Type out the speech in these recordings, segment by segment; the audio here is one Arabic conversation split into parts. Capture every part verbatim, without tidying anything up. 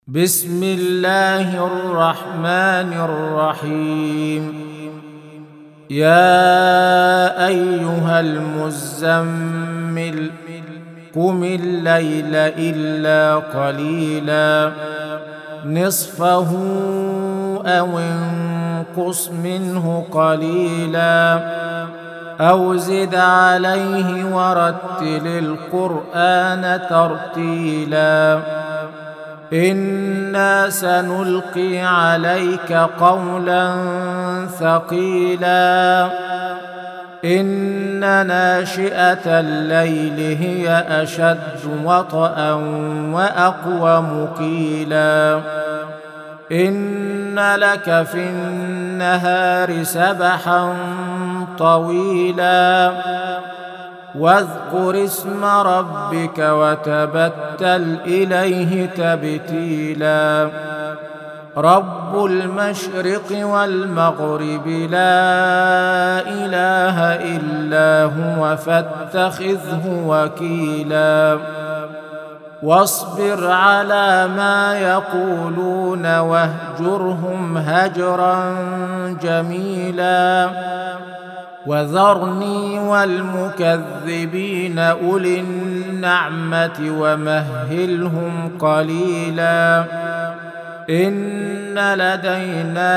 بسم الله الرحمن الرحيم. يا أيها المزمل قم الليل إلا قليلا نصفه أو انقص منه قليلا أو زد عليه ورتل القرآن ترتيلا إنا سنلقي عليك قولا ثقيلا إن ناشئة الليل هي أشد وطئا وأقوم قيلا إن لك في النهار سبحا طويلا واذكر اسم ربك وتبتل إليه تبتيلا رب المشرق والمغرب لا إله إلا هو فاتخذه وكيلا واصبر على ما يقولون واهجرهم هجرا جميلا وذرني والمكذبين أولي النعمة ومهلهم قليلا إن لدينا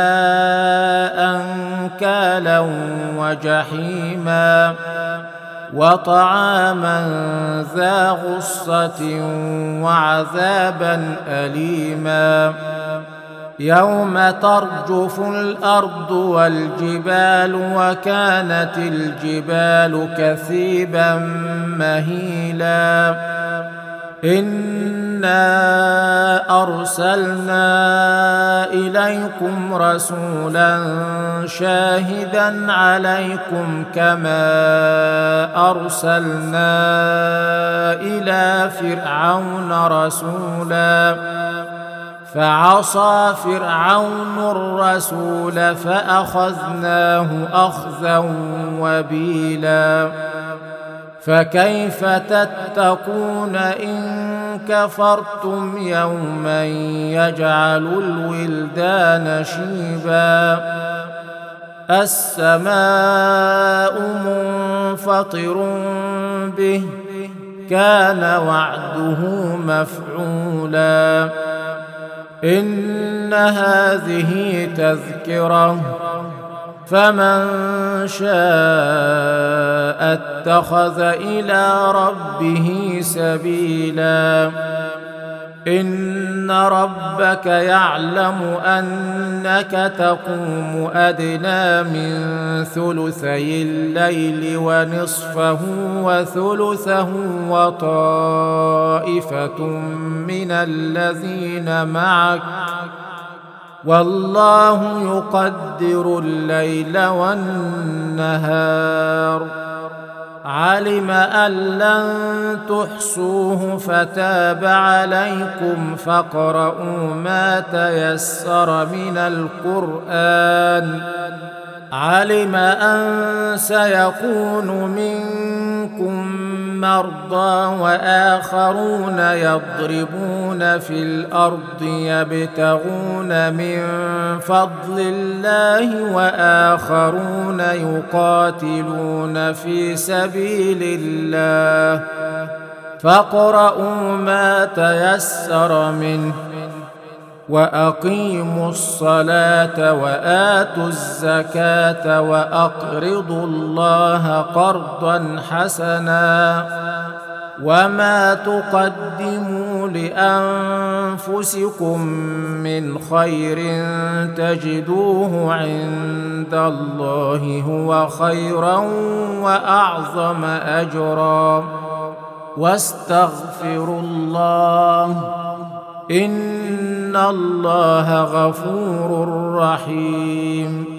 أنكالا وجحيما وطعاما ذا غصة وعذابا أليما يوم ترجف الأرض والجبال وكانت الجبال كثيبا مهيلا إنا أرسلنا إليكم رسولا شاهدا عليكم كما أرسلنا إلى فرعون رسولا فعصى فرعون الرسول فأخذناه أخذا وبيلا فكيف تتقون إن كفرتم يوما يجعل الولدان شيبا السماء منفطر به كان وعده مفعولا إن هذه تذكرة فمن شاء اتخذ إلى ربه سبيلا إن ربك يعلم أنك تقوم أدنى من ثلثي الليل ونصفه وثلثه وطائفة من الذين معك والله يقدر الليل والنهار علم أن لن تحصوه فتاب عليكم فاقرؤوا ما تيسر من القرآن علم أن سيكون منكم مرضى وآخرون يضربون في الأرض يبتغون من فضل الله وآخرون يقاتلون في سبيل الله فاقرؤوا ما تيسر منه وأقيموا الصلاة وآتوا الزكاة وأقرضوا الله قرضا حسنا وما تقدموا لأنفسكم من خير تجدوه عند الله هو خيرا وأعظم أجرا واستغفروا الله إن الله غفور رحيم.